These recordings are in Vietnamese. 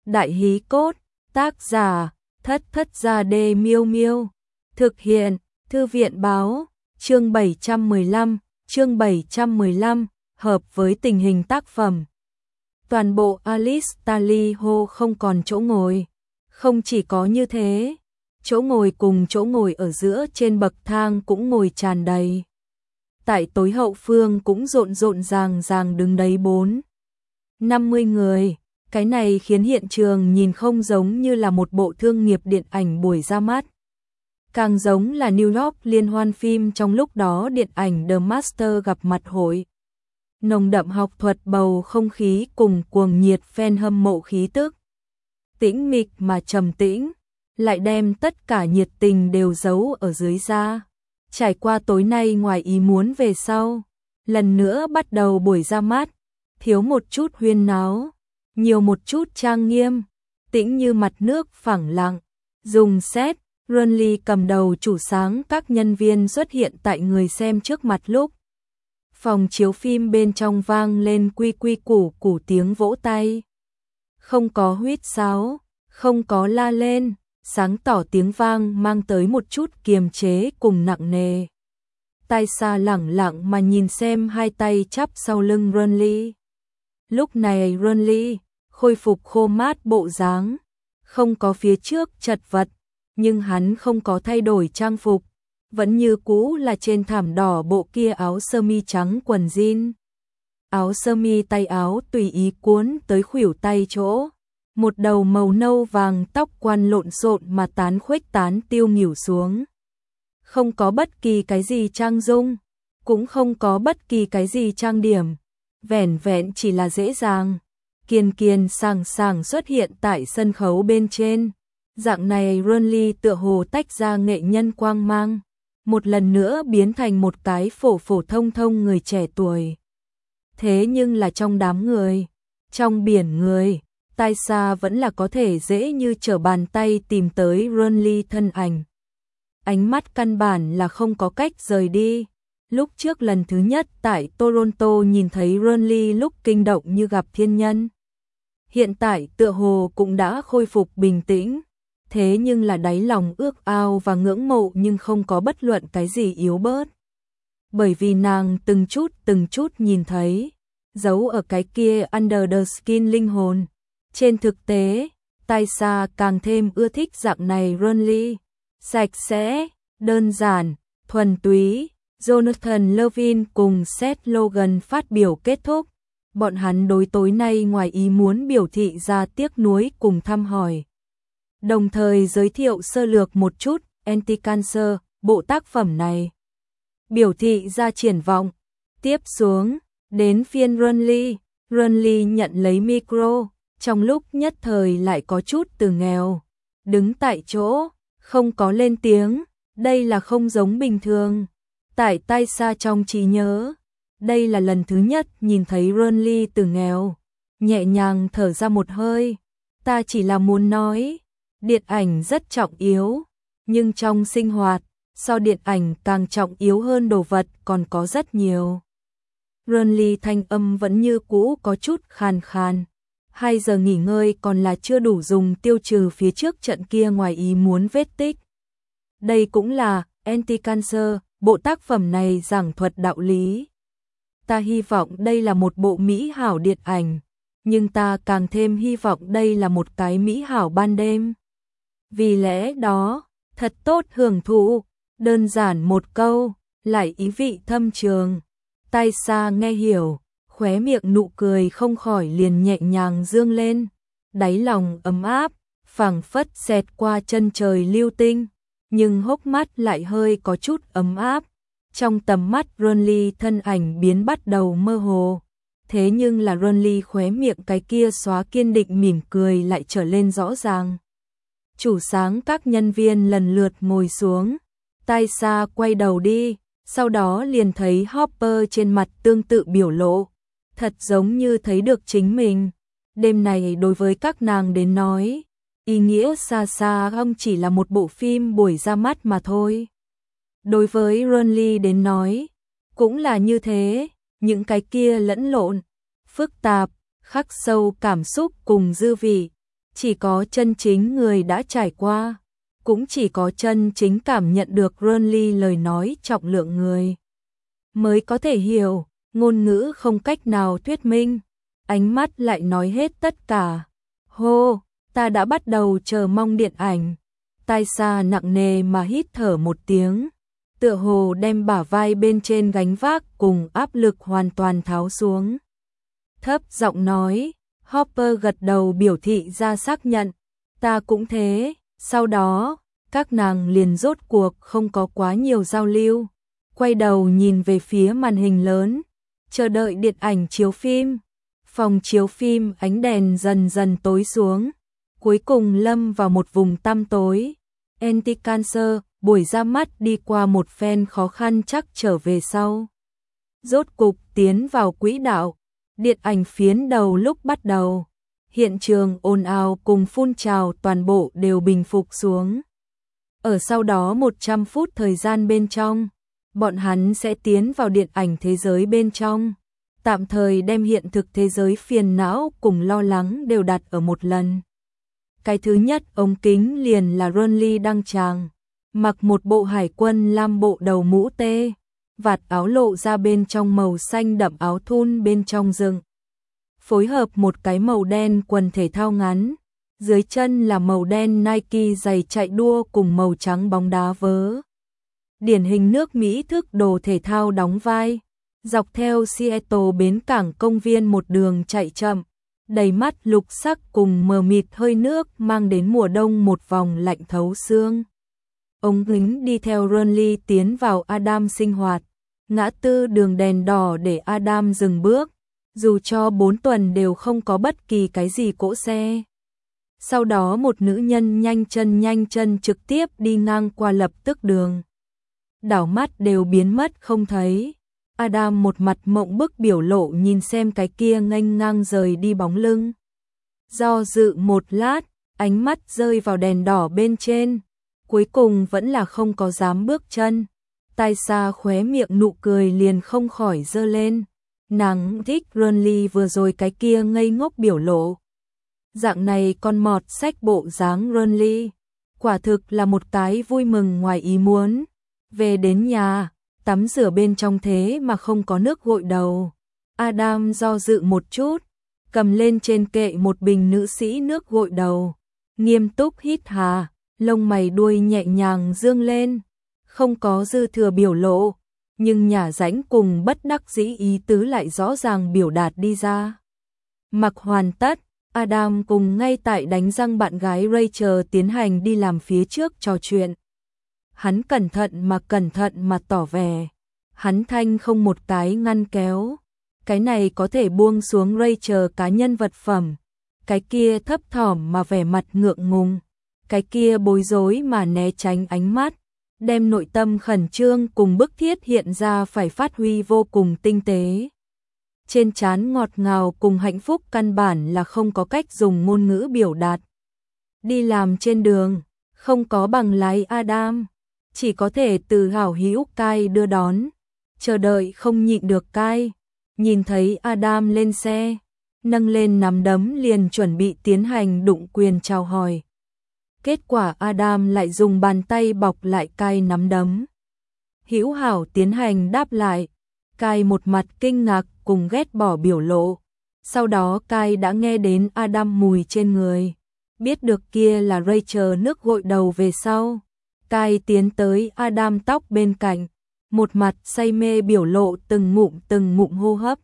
Đại hí cốt, tác giả, Thất Thất Gia Đê Miêu Miêu. Thực hiện, Thư viện báo, chương 715, hợp với tình hình tác phẩm. Toàn bộ Alice Tally Ho không còn chỗ ngồi. Không chỉ có như thế, chỗ ngồi cùng chỗ ngồi ở giữa trên bậc thang cũng ngồi tràn đầy. Tại tối hậu phương cũng rộn rộn ràng đứng đấy 50 người. Cái này khiến hiện trường nhìn không giống như là một bộ thương nghiệp điện ảnh buổi ra mắt. Càng giống là New York liên hoan phim trong lúc đó điện ảnh The Master gặp mặt hội. Nồng đậm học thuật bầu không khí cùng cuồng nhiệt fan hâm mộ khí tức. Tĩnh mịch mà trầm tĩnh, lại đem tất cả nhiệt tình đều giấu ở dưới da. Trải qua tối nay ngoài ý muốn về sau, lần nữa bắt đầu buổi ra mắt, thiếu một chút huyên náo, nhiều một chút trang nghiêm, tĩnh như mặt nước phẳng lặng. Dùng Seth Rollins cầm đầu chủ sáng các nhân viên xuất hiện tại người xem trước mặt lúc phòng chiếu phim bên trong vang lên quy quy củ củ tiếng vỗ tay. Không có huýt sáo, không có la lên, sáng tỏ tiếng vang mang tới một chút kiềm chế cùng nặng nề. Tai xa lẳng lặng mà nhìn xem hai tay chắp sau lưng Rollins. Lúc này Rollins khôi phục khô mát bộ dáng, không có phía trước chật vật, nhưng hắn không có thay đổi trang phục, vẫn như cũ là trên thảm đỏ bộ kia áo sơ mi trắng quần jean. Áo sơ mi tay áo tùy ý cuốn tới khuỷu tay chỗ, một đầu màu nâu vàng tóc quăn lộn xộn mà tán khuếch tán tiêu nghỉu xuống. Không có bất kỳ cái gì trang dung, cũng không có bất kỳ cái gì trang điểm, vẻn vẹn chỉ là dễ dàng, kiên sàng xuất hiện tại sân khấu bên trên. Dạng này Rollins tựa hồ tách ra nghệ nhân quang mang, một lần nữa biến thành một cái phổ thông người trẻ tuổi. Thế nhưng là trong đám người, trong biển người, tai xa vẫn là có thể dễ như trở bàn tay tìm tới Rollins thân ảnh. Ánh mắt căn bản là không có cách rời đi. Lúc trước lần thứ nhất tại Toronto nhìn thấy Rollins lúc kinh động như gặp thiên nhân. Hiện tại tựa hồ cũng đã khôi phục bình tĩnh. Thế nhưng là đáy lòng ước ao và ngưỡng mộ nhưng không có bất luận cái gì yếu bớt. Bởi vì nàng từng chút nhìn thấy, giấu ở cái kia under the skin linh hồn. Trên thực tế, tai xa càng thêm ưa thích dạng này Rollins. Sạch sẽ, đơn giản, thuần túy. Jonathan Levin cùng Seth Logan phát biểu kết thúc. Bọn hắn đối tối nay ngoài ý muốn biểu thị ra tiếc nuối cùng thăm hỏi. Đồng thời giới thiệu sơ lược một chút Anti-Cancer, bộ tác phẩm này. Biểu thị ra triển vọng. Tiếp xuống, đến phiên Rollins nhận lấy micro, trong lúc nhất thời lại có chút từ nghèo. Đứng tại chỗ, không có lên tiếng, đây là không giống bình thường. Tại tai xa trong trí nhớ, đây là lần thứ nhất nhìn thấy Rollins từ nghèo. Nhẹ nhàng thở ra một hơi, ta chỉ là muốn nói, điện ảnh rất trọng yếu, nhưng trong sinh hoạt, so điện ảnh càng trọng yếu hơn đồ vật còn có rất nhiều. Rollins thanh âm vẫn như cũ có chút khàn khàn. 2 giờ nghỉ ngơi còn là chưa đủ dùng tiêu trừ phía trước trận kia ngoài ý muốn vết tích. Đây cũng là Anti-Cancer, bộ tác phẩm này giảng thuật đạo lý. Ta hy vọng đây là một bộ mỹ hảo điện ảnh, nhưng ta càng thêm hy vọng đây là một cái mỹ hảo ban đêm. Vì lẽ đó, thật tốt hưởng thụ, đơn giản một câu, lại ý vị thâm trường. Tai xa nghe hiểu, khóe miệng nụ cười không khỏi liền nhẹ nhàng dương lên, đáy lòng ấm áp, phảng phất xẹt qua chân trời lưu tinh, nhưng hốc mắt lại hơi có chút ấm áp. Trong tầm mắt Rollins thân ảnh biến bắt đầu mơ hồ, thế nhưng là Rollins khóe miệng cái kia xóa kiên định mỉm cười lại trở lên rõ ràng. Chủ sáng các nhân viên lần lượt ngồi xuống, tai xa quay đầu đi, sau đó liền thấy Hopper trên mặt tương tự biểu lộ, thật giống như thấy được chính mình. Đêm này đối với các nàng đến nói, ý nghĩa xa xa không chỉ là một bộ phim buổi ra mắt mà thôi. Đối với Rollins đến nói, cũng là như thế, những cái kia lẫn lộn, phức tạp, khắc sâu cảm xúc cùng dư vị, Chỉ có chân chính người đã trải qua, cũng chỉ có chân chính cảm nhận được Renly lời nói trọng lượng người mới có thể hiểu, ngôn ngữ không cách nào thuyết minh, ánh mắt lại nói hết tất cả. Hô, ta đã bắt đầu chờ mong điện ảnh. Tai xa nặng nề mà hít thở một tiếng, tựa hồ đem bả vai bên trên gánh vác cùng áp lực hoàn toàn tháo xuống. Thấp giọng nói, Hopper gật đầu biểu thị ra xác nhận, ta cũng thế. Sau đó, các nàng liền rốt cuộc không có quá nhiều giao lưu, quay đầu nhìn về phía màn hình lớn, chờ đợi điện ảnh chiếu phim. Phòng chiếu phim ánh đèn dần dần tối xuống, cuối cùng lâm vào một vùng tăm tối. Anti-Cancer, buổi ra mắt đi qua một phen khó khăn chắc trở về sau. Rốt cục tiến vào quỹ đạo, điện ảnh phiến đầu lúc bắt đầu. Hiện trường ồn ào cùng phun trào toàn bộ đều bình phục xuống. Ở sau đó 100 phút thời gian bên trong, bọn hắn sẽ tiến vào điện ảnh thế giới bên trong. Tạm thời đem hiện thực thế giới phiền não cùng lo lắng đều đặt ở một lần. Cái thứ nhất ống kính liền là Renly đăng tràng, mặc một bộ hải quân lam bộ đầu mũ tê, vạt áo lộ ra bên trong màu xanh đậm áo thun bên trong rừng. Phối hợp một cái màu đen quần thể thao ngắn, dưới chân là màu đen Nike giày chạy đua cùng màu trắng bóng đá vớ. Điển hình nước Mỹ thức đồ thể thao đóng vai, dọc theo Seattle bến cảng công viên một đường chạy chậm, đầy mắt lục sắc cùng mờ mịt hơi nước mang đến mùa đông một vòng lạnh thấu xương. Ống kính đi theo Renly tiến vào Adam sinh hoạt, ngã tư đường đèn đỏ để Adam dừng bước, dù cho 4 tuần đều không có bất kỳ cái gì cỗ xe. Sau đó một nữ nhân nhanh chân trực tiếp đi ngang qua lập tức đường. Đảo mắt đều biến mất không thấy. Adam một mặt mộng bức biểu lộ nhìn xem cái kia nghênh ngang rời đi bóng lưng. Do dự một lát, ánh mắt rơi vào đèn đỏ bên trên, cuối cùng vẫn là không có dám bước chân. Tai xa khóe miệng nụ cười liền không khỏi dơ lên. Nàng thích Renly vừa rồi cái kia ngây ngốc biểu lộ. Dạng này con mọt sách bộ dáng Renly, quả thực là một cái vui mừng ngoài ý muốn. Về đến nhà, tắm rửa bên trong thế mà không có nước gội đầu. Adam do dự một chút, cầm lên trên kệ một bình nữ sĩ nước gội đầu, nghiêm túc hít hà, lông mày đuôi nhẹ nhàng dương lên, không có dư thừa biểu lộ, nhưng nhả rãnh cùng bất đắc dĩ ý tứ lại rõ ràng biểu đạt đi ra. Mặc hoàn tất, Adam cùng ngay tại đánh răng bạn gái Rachel tiến hành đi làm phía trước trò chuyện. Hắn cẩn thận mà tỏ vẻ, hắn thanh không một cái ngăn kéo, cái này có thể buông xuống Rachel cá nhân vật phẩm, cái kia thấp thỏm mà vẻ mặt ngượng ngùng, cái kia bối rối mà né tránh ánh mắt, đem nội tâm khẩn trương cùng bức thiết hiện ra phải phát huy vô cùng tinh tế. Trên trán ngọt ngào cùng hạnh phúc căn bản là không có cách dùng ngôn ngữ biểu đạt. Đi làm trên đường, không có bằng lái Adam, chỉ có thể từ hảo hữu Kai đưa đón, chờ đợi không nhịn được Kai, nhìn thấy Adam lên xe, nâng lên nắm đấm liền chuẩn bị tiến hành đụng quyền chào hỏi. Kết quả Adam lại dùng bàn tay bọc lại Kai nắm đấm. Hữu hảo tiến hành đáp lại, Kai một mặt kinh ngạc cùng ghét bỏ biểu lộ. Sau đó Kai đã nghe đến Adam mùi trên người, biết được kia là Rachel nước gội đầu về sau. Kai tiến tới Adam tóc bên cạnh, một mặt say mê biểu lộ từng ngụm hô hấp.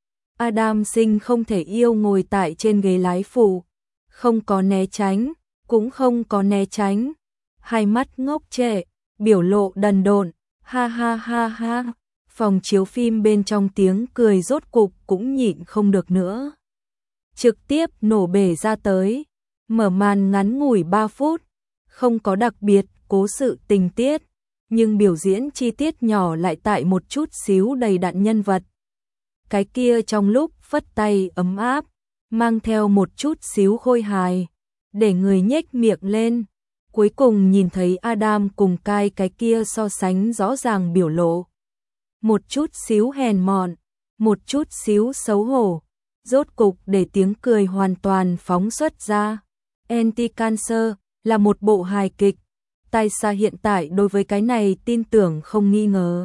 Adam sinh không thể yêu ngồi tại trên ghế lái phụ, không có né tránh, cũng không có né tránh, hai mắt ngốc trệ, biểu lộ đần độn, ha ha ha ha. Phòng chiếu phim bên trong tiếng cười rốt cục cũng nhịn không được nữa, trực tiếp nổ bể ra tới. Mở màn ngắn ngủi 3 phút, không có đặc biệt cố sự tình tiết, nhưng biểu diễn chi tiết nhỏ lại tại một chút xíu đầy đặn nhân vật. Cái kia trong lúc phất tay ấm áp, mang theo một chút xíu khôi hài, để người nhếch miệng lên. Cuối cùng nhìn thấy Adam cùng Kai cái kia so sánh rõ ràng biểu lộ. Một chút xíu hèn mọn, một chút xíu xấu hổ, rốt cục để tiếng cười hoàn toàn phóng xuất ra. Anti-Cancer là một bộ hài kịch. Taisa hiện tại đối với cái này tin tưởng không nghi ngờ.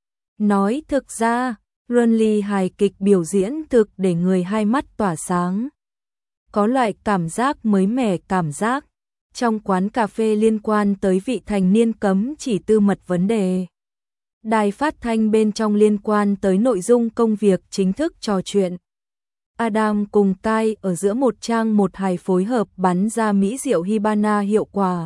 Nói thực ra, Runly hài kịch biểu diễn thực để người hai mắt tỏa sáng. Có loại cảm giác mới mẻ cảm giác. Trong quán cà phê liên quan tới vị thành niên cấm chỉ tư mật vấn đề. Đài phát thanh bên trong liên quan tới nội dung công việc chính thức trò chuyện. Adam cùng Kai ở giữa một trang một hài phối hợp bắn ra mỹ diệu Hibana hiệu quả.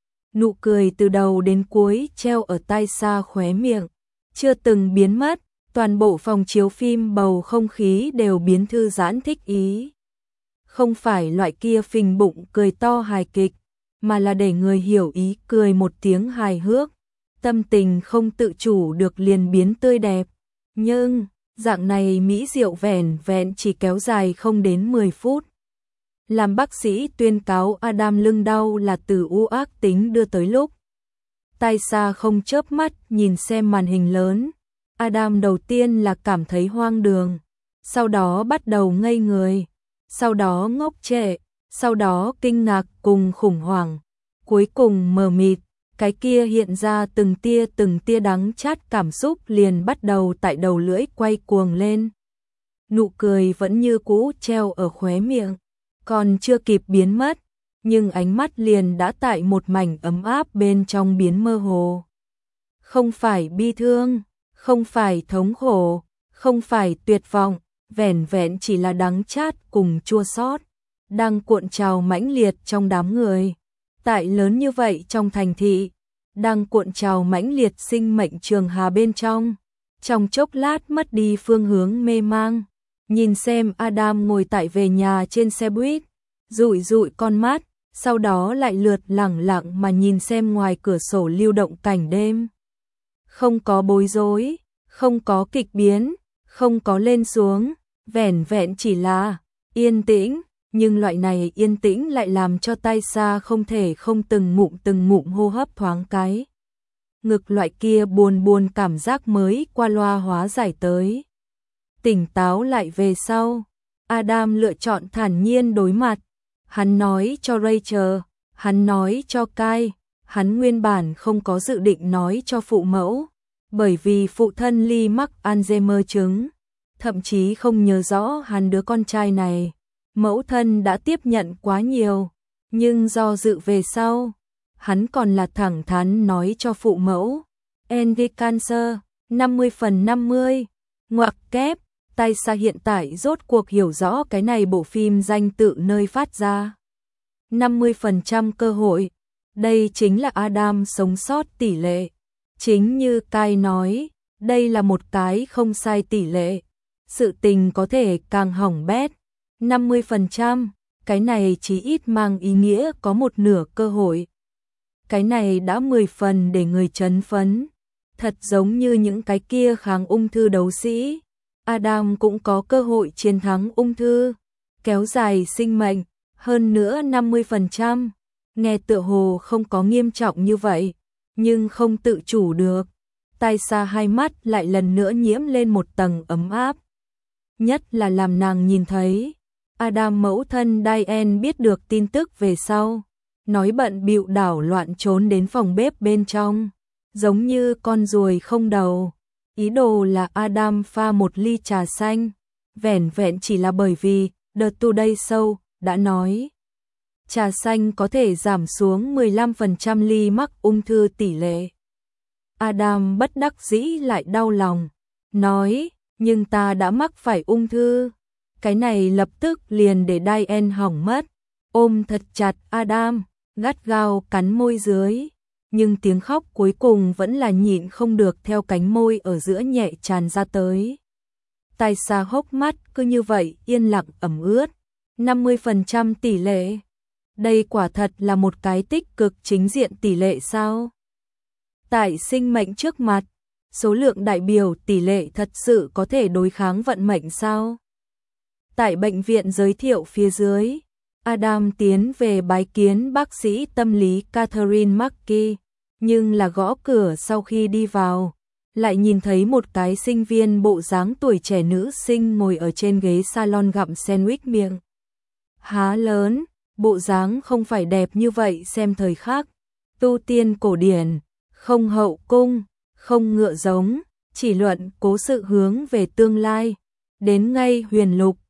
Nụ cười từ đầu đến cuối treo ở Taisa khóe miệng, chưa từng biến mất, toàn bộ phòng chiếu phim bầu không khí đều biến thư giãn thích ý. Không phải loại kia phình bụng cười to hài kịch, mà là để người hiểu ý cười một tiếng hài hước, tâm tình không tự chủ được liền biến tươi đẹp. Nhưng, dạng này mỹ diệu vẻn vẹn chỉ kéo dài không đến 10 phút. Làm bác sĩ tuyên cáo Adam lưng đau là từ u ác tính đưa tới lúc. Taisa không chớp mắt nhìn xem màn hình lớn. Adam đầu tiên là cảm thấy hoang đường, sau đó bắt đầu ngây người, sau đó ngốc trệ, sau đó kinh ngạc cùng khủng hoảng, cuối cùng mờ mịt, cái kia hiện ra từng tia đắng chát cảm xúc liền bắt đầu tại đầu lưỡi quay cuồng lên. Nụ cười vẫn như cũ treo ở khóe miệng, còn chưa kịp biến mất, nhưng ánh mắt liền đã tại một mảnh ấm áp bên trong biến mơ hồ. Không phải bi thương, không phải thống khổ, không phải tuyệt vọng, vẻn vẹn chỉ là đắng chát cùng chua xót, đang cuộn trào mãnh liệt trong đám người. Tại lớn như vậy trong thành thị, đang cuộn trào mãnh liệt sinh mệnh trường hà bên trong chốc lát mất đi phương hướng mê mang. Nhìn xem Adam ngồi tại về nhà trên xe buýt, dụi con mắt, sau đó lại lượt lẳng lặng mà nhìn xem ngoài cửa sổ lưu động cảnh đêm. Không có bối rối, không có kịch biến, không có lên xuống, vẻn vẹn chỉ là yên tĩnh, nhưng loại này yên tĩnh lại làm cho Taisa không thể không từng ngụm hô hấp thoáng cái. Ngực loại kia buồn cảm giác mới qua loa hóa giải tới. Tỉnh táo lại về sau, Adam lựa chọn thản nhiên đối mặt. Hắn nói cho Rachel, hắn nói cho Kai, hắn nguyên bản không có dự định nói cho phụ mẫu, bởi vì phụ thân Lee mắc Alzheimer chứng, thậm chí không nhớ rõ hắn đứa con trai này. Mẫu thân đã tiếp nhận quá nhiều, nhưng do dự về sau, hắn còn là thẳng thắn nói cho phụ mẫu. Anti-Cancer, 50/50, ngoặc kép, Taisa hiện tại rốt cuộc hiểu rõ cái này bộ phim danh tự nơi phát ra. 50% cơ hội, đây chính là Adam sống sót tỷ lệ. Chính như Kai nói, đây là một cái không sai tỷ lệ. Sự tình có thể càng hỏng bét. 50%, cái này chí ít mang ý nghĩa có một nửa cơ hội. Cái này đã 10 phần để người chấn phấn. Thật giống như những cái kia kháng ung thư đấu sĩ. Adam cũng có cơ hội chiến thắng ung thư, kéo dài sinh mệnh, hơn nữa 50%. Nghe tựa hồ không có nghiêm trọng như vậy, nhưng không tự chủ được. Taisa hai mắt lại lần nữa nhiễm lên một tầng ấm áp. Nhất là làm nàng nhìn thấy Adam mẫu thân Diane biết được tin tức về sau, nói bận bịu đảo loạn trốn đến phòng bếp bên trong, giống như con ruồi không đầu. Ý đồ là Adam pha một ly trà xanh, vẻn vẹn chỉ là bởi vì The Today Show đã nói trà xanh có thể giảm xuống 15% ly mắc ung thư tỷ lệ. Adam bất đắc dĩ lại đau lòng, nói, nhưng ta đã mắc phải ung thư. Cái này lập tức liền để Diane hỏng mất, ôm thật chặt Adam, gắt gao cắn môi dưới. Nhưng tiếng khóc cuối cùng vẫn là nhịn không được theo cánh môi ở giữa nhẹ tràn ra tới. Taisa hốc mắt cứ như vậy yên lặng ẩm ướt. 50% tỷ lệ. Đây quả thật là một cái tích cực chính diện tỷ lệ sao? Tại sinh mệnh trước mặt, số lượng đại biểu tỷ lệ thật sự có thể đối kháng vận mệnh sao? Tại bệnh viện giới thiệu phía dưới, Adam tiến về bái kiến bác sĩ tâm lý Catherine Mackey, nhưng là gõ cửa sau khi đi vào, lại nhìn thấy một cái sinh viên bộ dáng tuổi trẻ nữ sinh ngồi ở trên ghế salon gặm sandwich miệng há lớn, bộ dáng không phải đẹp như vậy xem thời khác. Tu tiên cổ điển, không hậu cung, không ngựa giống, chỉ luận cố sự hướng về tương lai. Đến ngay huyền lục,